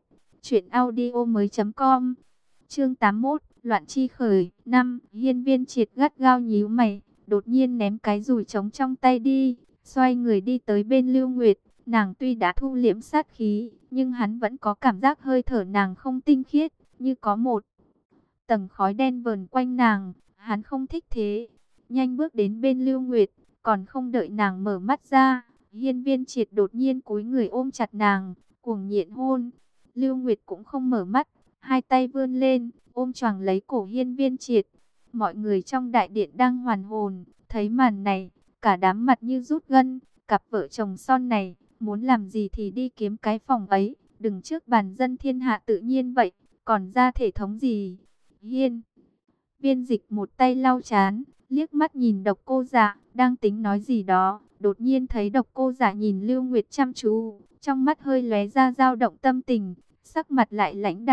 truyệnaudiomoi.com. Chương 81, loạn chi khởi. 5. Hiên Viên Triệt gắt gao nhíu mày, đột nhiên ném cái dùi trống trong tay đi, xoay người đi tới bên Lưu Nguyệt. Nàng tuy đã thu liễm sát khí, nhưng hắn vẫn có cảm giác hơi thở nàng không tinh khiết, như có một tầng khói đen vờn quanh nàng. Hắn không thích thế, nhanh bước đến bên Lưu Nguyệt, còn không đợi nàng mở mắt ra, Hiên Viên Triệt đột nhiên cúi người ôm chặt nàng, cuồng nhiệt hôn. Lưu Nguyệt cũng không mở mắt, hai tay vươn lên, ôm choàng lấy cổ Hiên Viên Triệt. Mọi người trong đại điện đang hoàn hồn, thấy màn này, cả đám mặt như rút gân. Cặp vợ chồng son này, muốn làm gì thì đi kiếm cái phòng ấy, đừng trước bàn dân thiên hạ tự nhiên vậy, còn ra thể thống gì. Hiên Viên Dịch một tay lau chán, liếc mắt nhìn Độc Cô Dạ, đang tính nói gì đó, đột nhiên thấy Độc Cô Dạ nhìn Lưu Nguyệt chăm chú, trong mắt hơi lóe ra dao động tâm tình, sắc mặt lại lãnh đạm,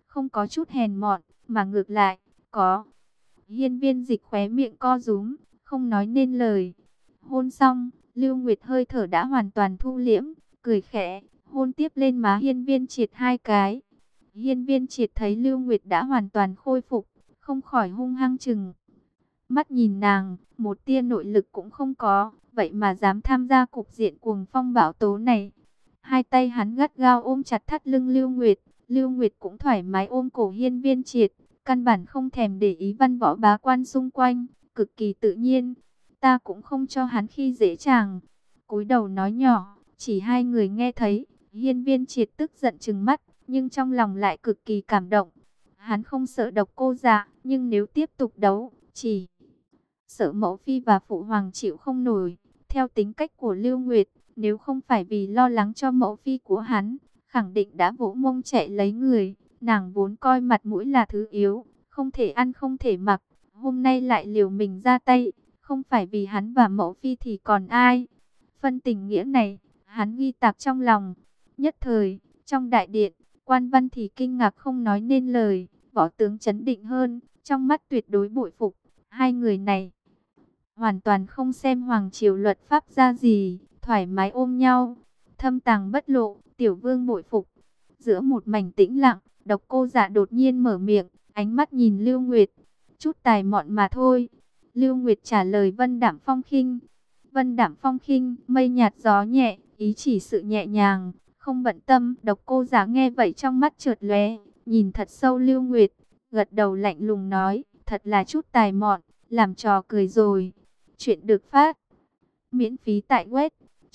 không có chút hèn mọn, mà ngược lại, có. Hiên Viên Dịch khóe miệng co rúm, không nói nên lời. Hôn xong, Lưu Nguyệt hơi thở đã hoàn toàn thu liễm, cười khẽ, hôn tiếp lên má Hiên Viên Triệt 2 cái. Hiên Viên Triệt thấy Lưu Nguyệt đã hoàn toàn khôi phục, không khỏi hung hăng chừng mắt nhìn nàng, một tia nội lực cũng không có, vậy mà dám tham gia cục diện cuồng phong bão tố này. Hai tay hắn gắt gao ôm chặt thắt lưng Lưu Nguyệt cũng thoải mái ôm cổ Hiên Viên Triệt, căn bản không thèm để ý văn võ bá quan xung quanh, cực kỳ tự nhiên. Ta cũng không cho hắn khi dễ chàng. Cúi đầu nói nhỏ, chỉ hai người nghe thấy. Hiên Viên Triệt tức giận trừng mắt, nhưng trong lòng lại cực kỳ cảm động. Hắn không sợ Độc Cô Dạ, nhưng nếu tiếp tục đấu, chỉ sợ mẫu phi và phụ hoàng chịu không nổi. Theo tính cách của Lưu Nguyệt, nếu không phải vì lo lắng cho mẫu phi của hắn, khẳng định đã vỗ mông chạy lấy người. Nàng vốn coi mặt mũi là thứ yếu, không thể ăn không thể mặc, hôm nay lại liều mình ra tay, không phải vì hắn và mẫu phi thì còn ai. Phân tình nghĩa này, hắn ghi tạc trong lòng. Nhất thời, trong đại điện, Quan Văn thì kinh ngạc không nói nên lời, võ tướng trấn định hơn, trong mắt tuyệt đối bội phục. Hai người này hoàn toàn không xem hoàng triều luật pháp ra gì, thoải mái ôm nhau, thâm tàng bất lộ, tiểu vương bội phục. Giữa một mảnh tĩnh lặng, Độc Cô Dạ đột nhiên mở miệng, ánh mắt nhìn Lưu Nguyệt, chút tài mọn mà thôi. Lưu Nguyệt trả lời vân đạm phong khinh. Vân đạm phong khinh, mây nhạt gió nhẹ, ý chỉ sự nhẹ nhàng, không bận tâm. Độc Cô Dạ nghe vậy trong mắt chợt lóe, nhìn thật sâu Lưu Nguyệt, gật đầu lạnh lùng nói, thật là chút tài mọn, làm trò cười rồi. Chuyện được phát miễn phí tại web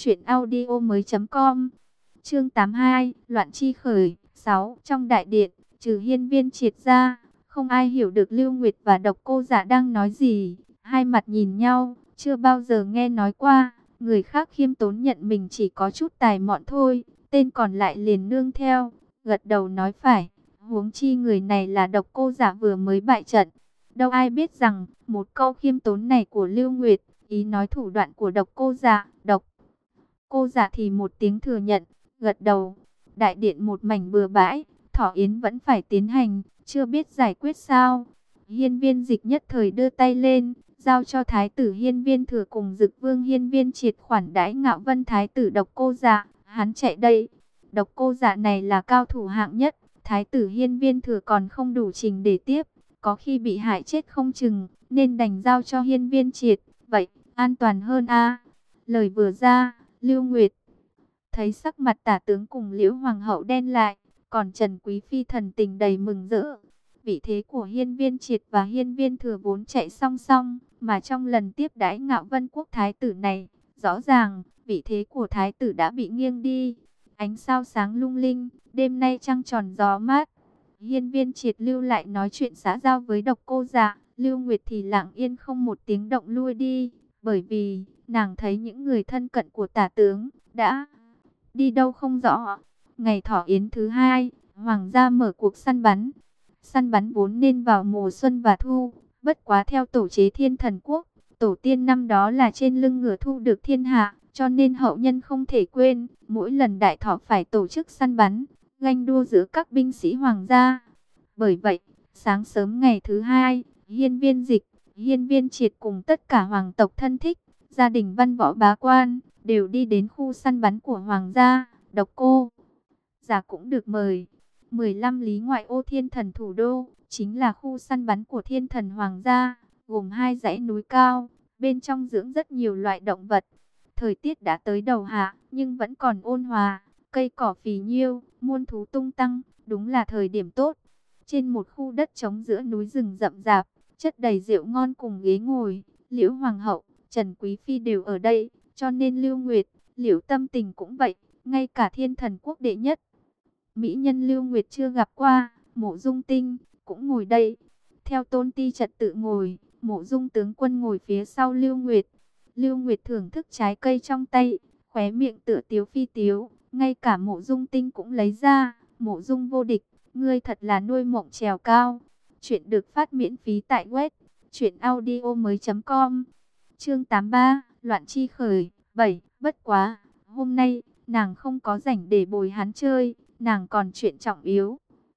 truyệnaudiomoi.com. Chương 82, loạn chi khởi. 6. Trong đại điện, trừ Hiên Viên Triệt ra, không ai hiểu được Lưu Nguyệt và Độc Cô Dạ đang nói gì. Hai mặt nhìn nhau, chưa bao giờ nghe nói qua. Người khác khiêm tốn nhận mình chỉ có chút tài mọn thôi, tên còn lại liền nương theo, gật đầu nói phải. Huống chi người này là Độc Cô Dạ vừa mới bại trận. Đâu ai biết rằng, một câu khiêm tốn này của Lưu Nguyệt, ý nói thủ đoạn của Độc Cô Dạ. Độc Cô Dạ thì một tiếng thừa nhận, gật đầu. Đại điện một mảnh bừa bãi, thọ yến vẫn phải tiến hành, chưa biết giải quyết sao. Hiên Viên Dịch nhất thời đưa tay lên, giao cho Thái tử Hiên Viên Thừa cùng Dực Vương Hiên Viên Triệt khoản đãi Ngạo Vân Thái tử Độc Cô Dạ. Hắn chạy đây. Độc Cô Dạ này là cao thủ hạng nhất, Thái tử Hiên Viên Thừa còn không đủ trình để tiếp, có khi bị hại chết không chừng, nên đành giao cho Hiên Viên Triệt, vậy an toàn hơn a. Lời vừa ra, Lưu Nguyệt thấy sắc mặt Tả tướng cùng Liễu Hoàng hậu đen lại, còn Trần Quý phi thần tình đầy mừng rỡ. Vị thế của Hiên Viên Triệt và Hiên Viên Thừa vốn chạy song song, mà trong lần tiếp đãi Ngạo Vân Quốc thái tử này, rõ ràng vị thế của thái tử đã bị nghiêng đi. Ánh sao sáng lung linh, đêm nay trăng tròn gió mát. Hiên Viên Triệt lưu lại nói chuyện xã giao với Độc Cô Dạ, Lưu Nguyệt thì lặng yên không một tiếng động lui đi, bởi vì nàng thấy những người thân cận của Tả tướng đã đi đâu không rõ. Ngày thọ yến thứ hai, hoàng gia mở cuộc săn bắn. Săn bắn vốn nên vào mùa xuân và thu, bất quá theo tổ chế Thiên Thần Quốc, tổ tiên năm đó là trên lưng ngựa thu được thiên hạ, cho nên hậu nhân không thể quên, mỗi lần đại thọ phải tổ chức săn bắn, ganh đua giữa các binh sĩ hoàng gia. Bởi vậy, sáng sớm ngày thứ hai, Hiên Viên Dịch, Hiên Viên Triệt cùng tất cả hoàng tộc thân thích, gia đình văn võ bá quan, đều đi đến khu săn bắn của hoàng gia. Độc Cô Dạ cũng được mời. 15 lý ngoại ô Thiên Thần thủ đô, chính là khu săn bắn của Thiên Thần hoàng gia, gồm hai dãy núi cao, bên trong dưỡng rất nhiều loại động vật. Thời tiết đã tới đầu hạ, nhưng vẫn còn ôn hòa, cây cỏ phì nhiêu, muôn thú tung tăng, đúng là thời điểm tốt. Trên một khu đất trống giữa núi rừng rậm rạp, chất đầy rượu ngon cùng ghế ngồi, Liễu Hoàng hậu, Trần Quý phi đều ở đây, cho nên Lưu Nguyệt, Liễu Tâm Tình cũng vậy, ngay cả Thiên Thần Quốc đệ nhất mỹ nhân Lưu Nguyệt chưa gặp qua, Mộ Dung Tinh cũng ngồi đây. Theo tôn ti trật tự ngồi, Mộ Dung tướng quân ngồi phía sau Lưu Nguyệt. Lưu Nguyệt thưởng thức trái cây trong tay, khóe miệng tựa tiếu phi tiếu, ngay cả Mộ Dung Tinh cũng lấy ra. Mộ Dung vô địch, ngươi thật là nuôi mộng trèo cao. Chuyện được phát miễn phí tại web truyệnaudiomoi.com. Chương 83, loạn chi khởi. 7. Bất quá, hôm nay nàng không có rảnh để bồi hắn chơi, nàng còn chuyện trọng yếu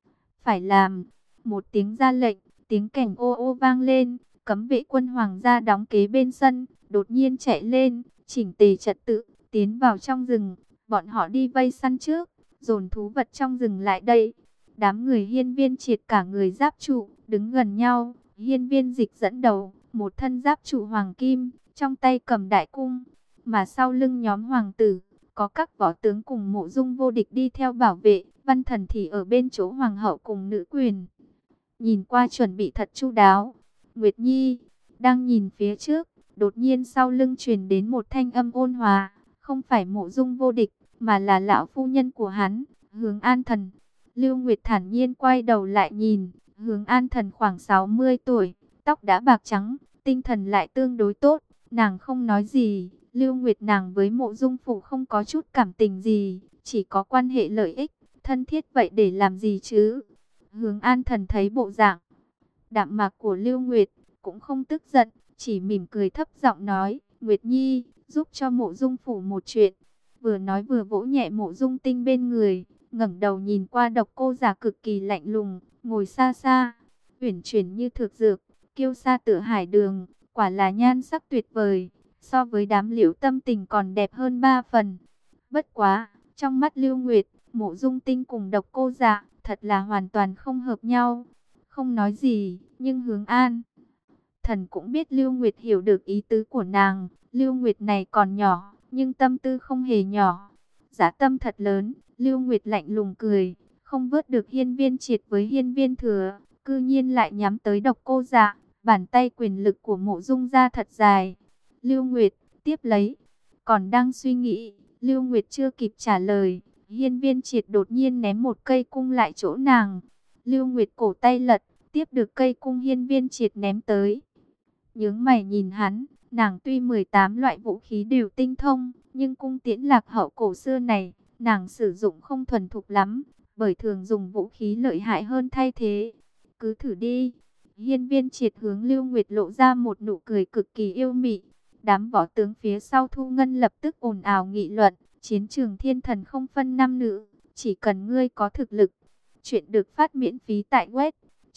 phải làm. Một tiếng ra lệnh, tiếng kèn ô ô vang lên, cấm vệ quân hoàng gia đóng kế bên sân, đột nhiên chạy lên, chỉnh tề trật tự, tiến vào trong rừng. Bọn họ đi vây săn trước, dồn thú vật trong rừng lại đây. Đám người Hiên Viên Triệt cả người giáp trụ, đứng gần nhau. Hiên Viên Dịch dẫn đầu, một thân giáp trụ hoàng kim, trong tay cầm đại cung, mà sau lưng nhóm hoàng tử, có các võ tướng cùng Mộ Dung Vô Địch đi theo bảo vệ, Văn Thần thì ở bên chỗ hoàng hậu cùng nữ quyền. Nhìn qua chuẩn bị thật chu đáo. Nguyệt Nhi đang nhìn phía trước, đột nhiên sau lưng truyền đến một thanh âm ôn hòa, không phải Mộ Dung Vô Địch, mà là lão phu nhân của hắn, Hướng An Thần. Lưu Nguyệt thản nhiên quay đầu lại nhìn, Hướng An Thần khoảng 60 tuổi, tóc đã bạc trắng, tinh thần lại tương đối tốt, nàng không nói gì. Lưu Nguyệt nàng với Mộ Dung Phủ không có chút cảm tình gì, chỉ có quan hệ lợi ích, thân thiết vậy để làm gì chứ? Hướng An Thần thấy bộ dạng đạm mạc của Lưu Nguyệt, cũng không tức giận, chỉ mỉm cười thấp giọng nói, Nguyệt Nhi, giúp cho Mộ Dung Phủ một chuyện. Vừa nói vừa vỗ nhẹ Mộ Dung Tinh bên người, ngẩng đầu nhìn qua Độc Cô Giả cực kỳ lạnh lùng, ngồi xa xa, uyển chuyển như thực dược, kiêu sa tựa hải đường, quả là nhan sắc tuyệt vời, so với đám Liễu Tâm Tình còn đẹp hơn 3 phần. Bất quá, trong mắt Lưu Nguyệt, Mộ Dung Tinh cùng Độc Cô Giả thật là hoàn toàn không hợp nhau. Không nói gì, nhưng Hướng An Thần cũng biết Lưu Nguyệt hiểu được ý tứ của nàng. Lưu Nguyệt này còn nhỏ, nhưng tâm tư không hề nhỏ. Dã tâm thật lớn. Lưu Nguyệt lạnh lùng cười, không vớt được Hiên Viên Triệt với Hiên Viên Thừa, cư nhiên lại nhắm tới Độc Cô Dạ. Bàn tay quyền lực của Mộ Dung gia thật dài. Lưu Nguyệt tiếp lấy, còn đang suy nghĩ, Lưu Nguyệt chưa kịp trả lời, Hiên Viên Triệt đột nhiên ném một cây cung lại chỗ nàng. Lưu Nguyệt cổ tay lật, tiếp được cây cung Hiên Viên Triệt ném tới. Nhướng mày nhìn hắn, nàng tuy 18 loại vũ khí đều tinh thông, nhưng cung tiễn lạc hậu cổ xưa này, nàng sử dụng không thuần thục lắm, bởi thường dùng vũ khí lợi hại hơn thay thế. Cứ thử đi. Hiên Viên Triệt hướng Lưu Nguyệt lộ ra một nụ cười cực kỳ yêu mị. Đám võ tướng phía sau Thu Ngân lập tức ồn ào nghị luận, chiến trường thiên thần không phân nam nữ, chỉ cần ngươi có thực lực. Chuyện được phát miễn phí tại web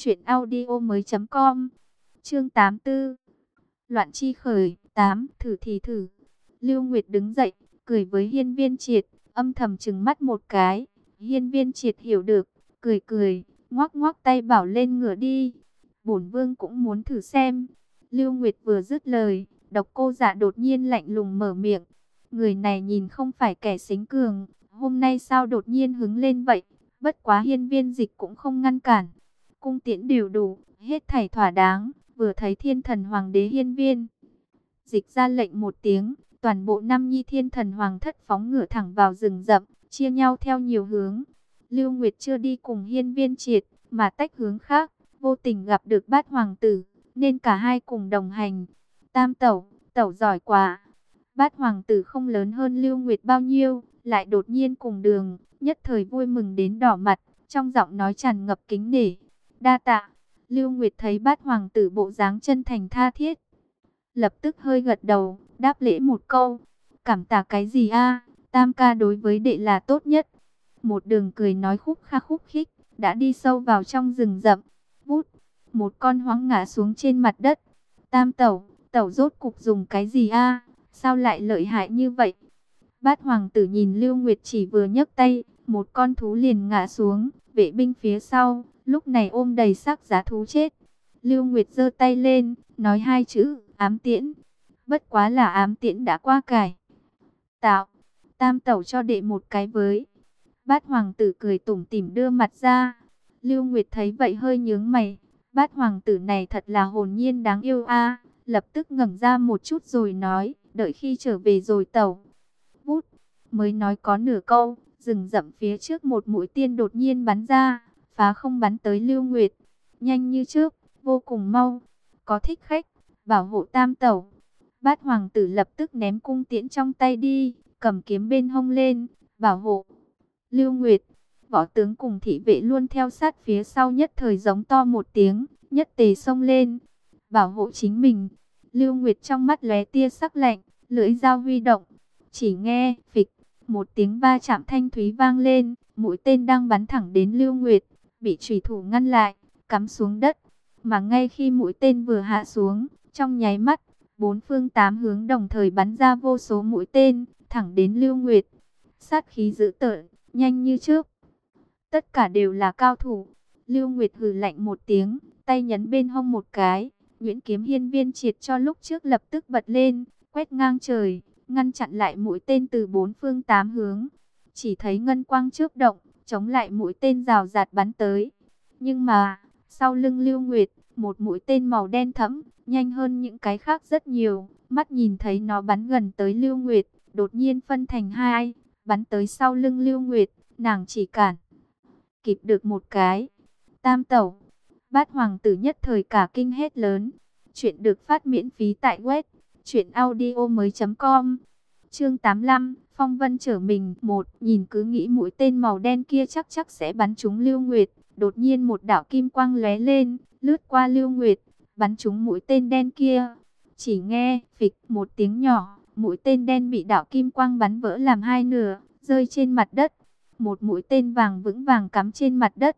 truyệnaudiomoi.com. Chương 84. Loạn chi khởi 8, thử thì thử. Lưu Nguyệt đứng dậy, cười với Hiên Viên Triệt, âm thầm trừng mắt một cái. Hiên Viên Triệt hiểu được, cười cười, ngoắc ngoắc tay bảo lên ngựa đi. Bổn vương cũng muốn thử xem. Lưu Nguyệt vừa dứt lời, Độc Cô Dạ đột nhiên lạnh lùng mở miệng. Người này nhìn không phải kẻ xính cường, hôm nay sao đột nhiên hứng lên vậy? Bất quá Hiên Viên Dịch cũng không ngăn cản. Cung tiễn đều đủ, hết thảy thỏa đáng. Vừa thấy Thiên Thần Hoàng đế Hiên Viên Dịch ra lệnh một tiếng, toàn bộ Nam Nhi Thiên Thần Hoàng thất phóng ngựa thẳng vào rừng rậm, chia nhau theo nhiều hướng. Lưu Nguyệt chưa đi cùng Hiên Viên Triệt, mà tách hướng khác, vô tình gặp được Bát Hoàng tử, nên cả hai cùng đồng hành. Tam tẩu, tẩu giỏi quá. Bát Hoàng tử không lớn hơn Lưu Nguyệt bao nhiêu, lại đột nhiên cùng đường, nhất thời vui mừng đến đỏ mặt, trong giọng nói tràn ngập kính nể. Đa tạ. Lưu Nguyệt thấy Bát Hoàng tử bộ dáng chân thành tha thiết, lập tức hơi gật đầu, đáp lễ một câu. Cảm tạ cái gì a? Tam ca đối với đệ là tốt nhất. Một đường cười nói khúc khích, đã đi sâu vào trong rừng rậm. Vút, một con hoáng ngã xuống trên mặt đất. Tam tẩu, tẩu rốt cục dùng cái gì a? Sao lại lợi hại như vậy? Bát Hoàng tử nhìn Lưu Nguyệt chỉ vừa nhấc tay, một con thú liền ngã xuống. Vệ binh phía sau lúc này ôm đầy xác giá thú chết. Lưu Nguyệt giơ tay lên, nói hai chữ, ám tiễn. Bất quá là ám tiễn đã qua cải tạo. Tam tẩu cho đệ một cái với. Bát Hoàng tử cười tủm tỉm đưa mặt ra. Lưu Nguyệt thấy vậy hơi nhướng mày. Bát Hoàng tử này thật là hồn nhiên đáng yêu a. Lập tức ngẩng ra một chút rồi nói, đợi khi trở về rồi tẩu. Vút, mới nói có nửa câu, rừng rậm phía trước một mũi tên đột nhiên bắn ra, phá không bắn tới Lưu Nguyệt, nhanh như trước, vô cùng mau. Có thích khách, bảo hộ tam tẩu. Bát Hoàng tử lập tức ném cung tiễn trong tay đi, cầm kiếm bên hông lên, bảo hộ Lưu Nguyệt. Võ tướng cùng thị vệ luôn theo sát phía sau nhất thời giống to một tiếng, nhất tề xông lên, bảo hộ chính mình. Lưu Nguyệt trong mắt lóe tia sắc lạnh, lưỡi dao huy động, chỉ nghe phịch, một tiếng va chạm thanh thúy vang lên, mũi tên đang bắn thẳng đến Lưu Nguyệt, bị chủy thủ ngăn lại, cắm xuống đất. Mà ngay khi mũi tên vừa hạ xuống, trong nháy mắt, bốn phương tám hướng đồng thời bắn ra vô số mũi tên, thẳng đến Lưu Nguyệt. Sát khí dữ tợn, nhanh như trước. Tất cả đều là cao thủ. Lưu Nguyệt hừ lạnh một tiếng, tay nhấn bên hông một cái. Nhuyễn kiếm hiên viên triệt cho lúc trước lập tức bật lên, quét ngang trời, ngăn chặn lại mũi tên từ bốn phương tám hướng. Chỉ thấy ngân quang chớp động, chống lại mũi tên rào rạt bắn tới. Nhưng mà, sau lưng Lưu Nguyệt, một mũi tên màu đen thẫm, nhanh hơn những cái khác rất nhiều. Mắt nhìn thấy nó bắn gần tới Lưu Nguyệt, đột nhiên phân thành hai, bắn tới sau lưng Lưu Nguyệt, nàng chỉ cản kịp được một cái. Tam tẩu, Bát hoàng tử nhất thời cả kinh hét lớn. Chuyện được phát miễn phí tại web truyệnaudiomoi.com. Chương 85, phong vân trở mình. Một, nhìn cứ nghĩ mũi tên màu đen kia chắc sẽ bắn trúng Lưu Nguyệt. Đột nhiên một đạo kim quang lóe lên, lướt qua Lưu Nguyệt, bắn trúng mũi tên đen kia. Chỉ nghe phịch một tiếng nhỏ, mũi tên đen bị đạo kim quang bắn vỡ làm hai nửa, rơi trên mặt đất. Một mũi tên vàng vững vàng cắm trên mặt đất.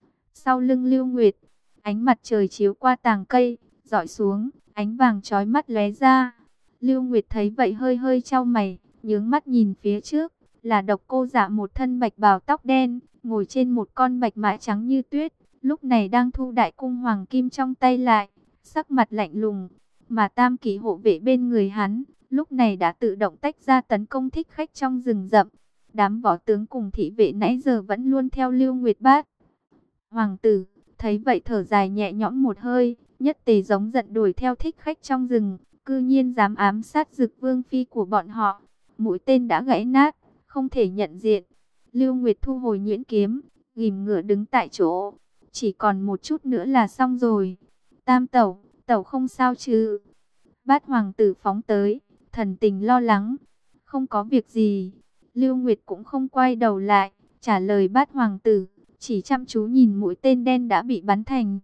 Sau lưng Lưu Nguyệt, ánh mặt trời chiếu qua tàng cây, rọi xuống, ánh vàng chói mắt lóe ra. Lưu Nguyệt thấy vậy hơi hơi chau mày, nhướng mắt nhìn phía trước, là Độc Cô Dạ một thân bạch bào tóc đen, ngồi trên một con bạch mã trắng như tuyết, lúc này đang thu đại cung hoàng kim trong tay lại, sắc mặt lạnh lùng. Mà tam kỵ hộ vệ bên người hắn, lúc này đã tự động tách ra tấn công thích khách trong rừng rậm. Đám võ tướng cùng thị vệ nãy giờ vẫn luôn theo Lưu Nguyệt Bát hoàng tử, thấy vậy thở dài nhẹ nhõm một hơi, nhất tề giống giận đuổi theo thích khách trong rừng, cư nhiên dám ám sát Dực Vương phi của bọn họ. Mũi tên đã gãy nát, không thể nhận diện. Lưu Nguyệt thu hồi nhuyễn kiếm, ghim ngựa đứng tại chỗ, chỉ còn một chút nữa là xong rồi. Tam tẩu, tẩu không sao chứ? Bát hoàng tử phóng tới, thần tình lo lắng. Không có việc gì. Lưu Nguyệt cũng không quay đầu lại, trả lời Bát hoàng tử, chỉ chăm chú nhìn mũi tên đen đã bị bắn thành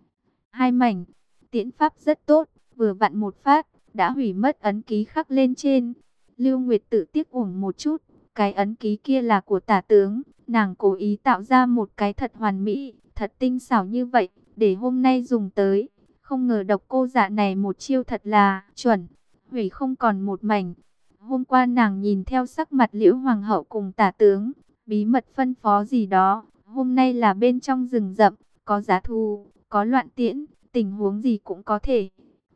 hai mảnh. Tiễn pháp rất tốt, vừa vặn một phát, đã hủy mất ấn ký khắc lên trên. Lưu Nguyệt tự tiếc uổng một chút, cái ấn ký kia là của tả tướng, nàng cố ý tạo ra một cái thật hoàn mỹ, thật tinh xảo như vậy, để hôm nay dùng tới. Không ngờ Độc Cô Dạ này một chiêu thật là chuẩn, hủy không còn một mảnh. Hôm qua nàng nhìn theo sắc mặt Liễu Hoàng hậu cùng tả tướng, bí mật phân phó gì đó. Hôm nay là bên trong rừng rậm, có giá thú, có loạn tiễn, tình huống gì cũng có thể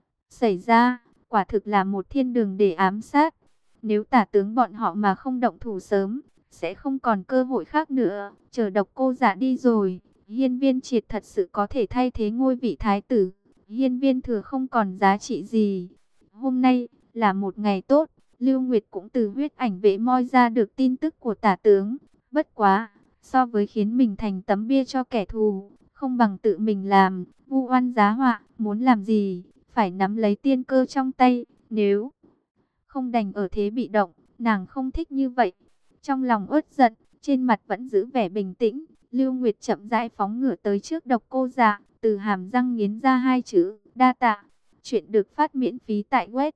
xảy ra. Quả thực là một thiên đường để ám sát. Nếu tả tướng bọn họ mà không động thủ sớm, sẽ không còn cơ hội khác nữa. Chờ Độc Cô Dạ đi rồi, Hiên Viên Triệt thật sự có thể thay thế ngôi vị thái tử. Hiên Viên Thừa không còn giá trị gì. Hôm nay là một ngày tốt. Lưu Nguyệt cũng từ huyết ảnh vệ moi ra được tin tức của tả tướng. Bất quá, so với khiến mình thành tấm bia cho kẻ thù, không bằng tự mình làm, vu oan giá họa. Muốn làm gì, phải nắm lấy tiên cơ trong tay. Nếu không đành ở thế bị động, nàng không thích như vậy. Trong lòng uất giận, trên mặt vẫn giữ vẻ bình tĩnh. Lưu Nguyệt chậm rãi phóng ngựa tới trước Độc Cô Dạ, từ hàm răng nghiến ra hai chữ đa tạ. Chuyện được phát miễn phí tại web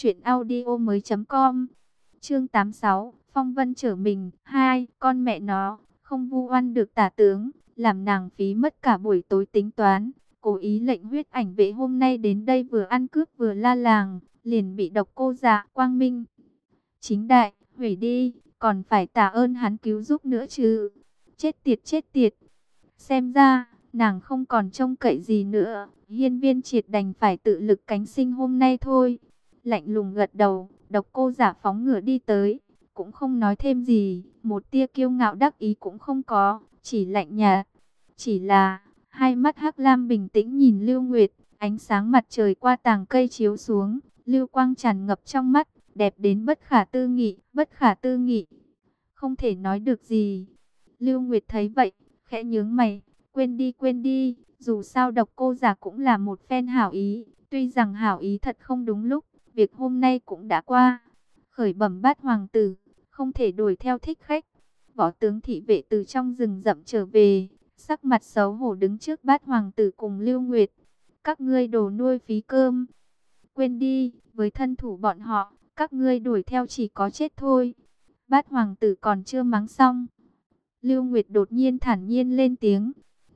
truyệnaudiomoi.com. Chương 86, phong vân trở mình. Hai, con mẹ nó, không vu oan được tả tướng, làm nàng phí mất cả buổi tối tính toán. Cố ý lệnh huyết ảnh vệ hôm nay đến đây vừa ăn cướp vừa la làng, liền bị Độc Cô Dạ quang minh chính đại hủy đi, còn phải tạ ơn hắn cứu giúp nữa chứ. Chết tiệt chết tiệt. Xem ra nàng không còn trông cậy gì nữa. Hiên Viên Triệt đành phải tự lực cánh sinh hôm nay thôi. Lạnh lùng gật đầu, Độc Cô Dạ phóng ngựa đi tới, cũng không nói thêm gì, một tia kiêu ngạo đắc ý cũng không có, chỉ lạnh nhạt. Chỉ là hai mắt hắc lam bình tĩnh nhìn Lưu Nguyệt, ánh sáng mặt trời qua tàng cây chiếu xuống, lưu quang tràn ngập trong mắt, đẹp đến bất khả tư nghị, bất khả tư nghị. Không thể nói được gì. Lưu Nguyệt thấy vậy, khẽ nhướng mày, quên đi, dù sao Độc Cô Dạ cũng là một phen hảo ý, tuy rằng hảo ý thật không đúng lúc, việc hôm nay cũng đã qua. Khởi bẩm Bát hoàng tử, không thể đuổi theo thích khách. Võ tướng thị vệ từ trong rừng rậm trở về, sắc mặt xấu hổ đứng trước Bát hoàng tử cùng Lưu Nguyệt. Các ngươi đồ nuôi phí cơm. Quên đi, với thân thủ bọn họ, các ngươi đuổi theo chỉ có chết thôi. Bát hoàng tử còn chưa mắng xong, Lưu Nguyệt đột nhiên thản nhiên lên tiếng.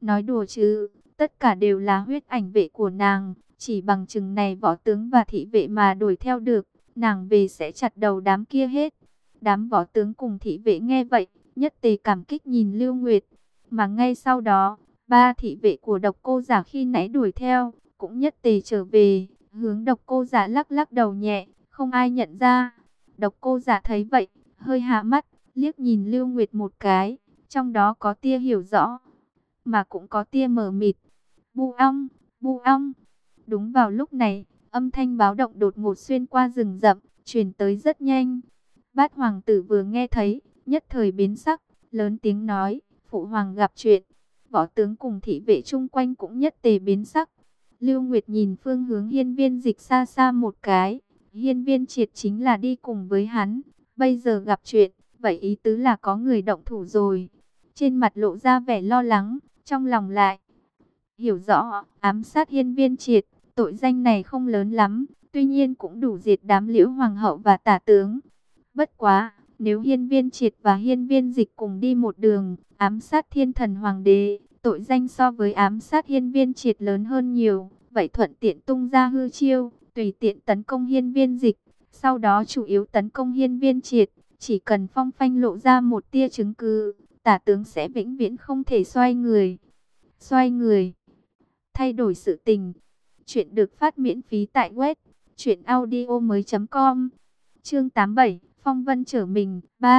Nói đùa chứ, tất cả đều là huyết ảnh vệ của nàng. Chỉ bằng chừng này võ tướng và thị vệ mà đuổi theo được, nàng về sẽ chặt đầu đám kia hết. Đám võ tướng cùng thị vệ nghe vậy, nhất tề cảm kích nhìn Lưu Nguyệt. Mà ngay sau đó, ba thị vệ của Độc Cô Giả khi nãy đuổi theo, cũng nhất tề trở về, hướng Độc Cô Giả lắc lắc đầu nhẹ, không ai nhận ra. Độc Cô Giả thấy vậy, hơi hạ mắt, liếc nhìn Lưu Nguyệt một cái, trong đó có tia hiểu rõ, mà cũng có tia mờ mịt. Bu ong, bu ong. Đúng vào lúc này, âm thanh báo động đột ngột xuyên qua rừng rậm, truyền tới rất nhanh. Bát hoàng tử vừa nghe thấy, nhất thời biến sắc, lớn tiếng nói, phụ hoàng gặp chuyện. Võ tướng cùng thị vệ chung quanh cũng nhất tề biến sắc. Lưu Nguyệt nhìn phương hướng Hiên Viên Dịch xa xa một cái. Hiên Viên Triệt chính là đi cùng với hắn. Bây giờ gặp chuyện, vậy ý tứ là có người động thủ rồi. Trên mặt lộ ra vẻ lo lắng, trong lòng lại hiểu rõ, ám sát Hiên Viên Triệt, tội danh này không lớn lắm, tuy nhiên cũng đủ diệt đám Liễu hoàng hậu và tả tướng. Bất quá, nếu Hiên Viên Triệt và Hiên Viên Dịch cùng đi một đường, ám sát Thiên Thần Hoàng đế, tội danh so với ám sát Hiên Viên Triệt lớn hơn nhiều, vậy thuận tiện tung ra hư chiêu, tùy tiện tấn công Hiên Viên Dịch, sau đó chủ yếu tấn công Hiên Viên Triệt, chỉ cần phong phanh lộ ra một tia chứng cứ, tả tướng sẽ vĩnh viễn không thể xoay người. Xoay người, thay đổi sự tình. Chuyện được phát miễn phí tại web truyệnaudiomoi.com. Chương 87, phong vân trở mình.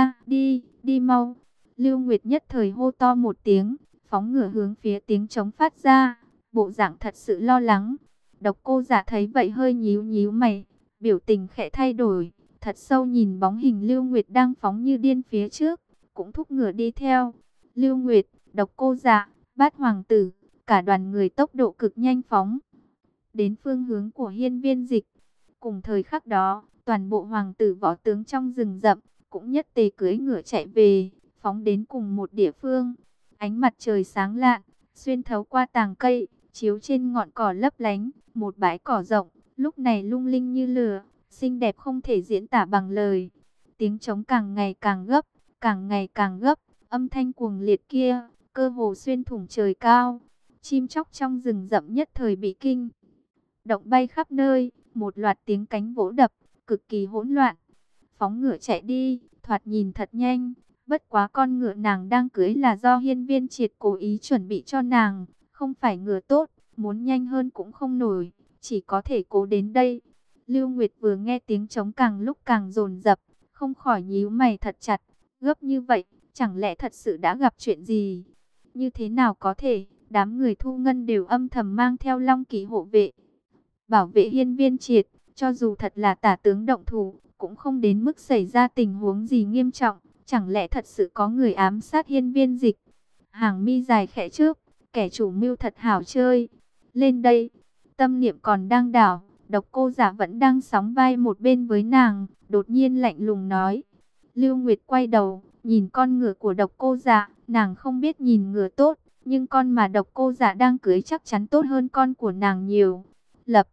Đi mau. Lưu Nguyệt nhất thời hô to một tiếng, phóng ngựa hướng phía tiếng trống phát ra, bộ dạng thật sự lo lắng. Độc Cô Giả thấy vậy hơi nhíu nhíu mày, biểu tình khẽ thay đổi, thật sâu nhìn bóng hình Lưu Nguyệt đang phóng như điên phía trước, cũng thúc ngựa đi theo. Lưu Nguyệt, Độc Cô Giả, Bát hoàng tử, cả đoàn người tốc độ cực nhanh phóng đến phương hướng của Hiên Viên Dịch. Cùng thời khắc đó, toàn bộ hoàng tử võ tướng trong rừng rậm cũng nhất tề cưỡi ngựa chạy về, phóng đến cùng một địa phương. Ánh mặt trời sáng lạn, xuyên thấu qua tàng cây, chiếu trên ngọn cỏ lấp lánh, một bãi cỏ rộng, lúc này lung linh như lửa, xinh đẹp không thể diễn tả bằng lời. Tiếng trống càng ngày càng gấp, càng ngày càng gấp, âm thanh cuồng liệt kia, cơ hồ xuyên thủng trời cao. Chim chóc trong rừng rậm nhất thời bị kinh động bay khắp nơi, một loạt tiếng cánh vỗ đập, cực kỳ hỗn loạn. Phóng ngựa chạy đi, thoạt nhìn thật nhanh, bất quá con ngựa nàng đang cưỡi là do Hiên Viên Triệt cố ý chuẩn bị cho nàng, không phải ngựa tốt, muốn nhanh hơn cũng không nổi, chỉ có thể cố đến đây. Lưu Nguyệt vừa nghe tiếng trống càng lúc càng dồn dập, không khỏi nhíu mày thật chặt, gấp như vậy, chẳng lẽ thật sự đã gặp chuyện gì? Như thế nào có thể? Đám người Thu Ngân đều âm thầm mang theo Long Kỵ hộ vệ, bảo vệ Hiên Viên Triệt, cho dù thật là tả tướng động thủ, cũng không đến mức xảy ra tình huống gì nghiêm trọng. Chẳng lẽ thật sự có người ám sát Hiên Viên Dịch? Hàng mi dài khẽ trước, kẻ chủ mưu thật hảo chơi. Lên đây, tâm niệm còn đang đảo, Độc Cô Giả vẫn đang sóng vai một bên với nàng, đột nhiên lạnh lùng nói. Lưu Nguyệt quay đầu, nhìn con ngựa của Độc Cô Giả, nàng không biết nhìn ngựa tốt, nhưng con mà Độc Cô Giả đang cưới chắc chắn tốt hơn con của nàng nhiều. Lập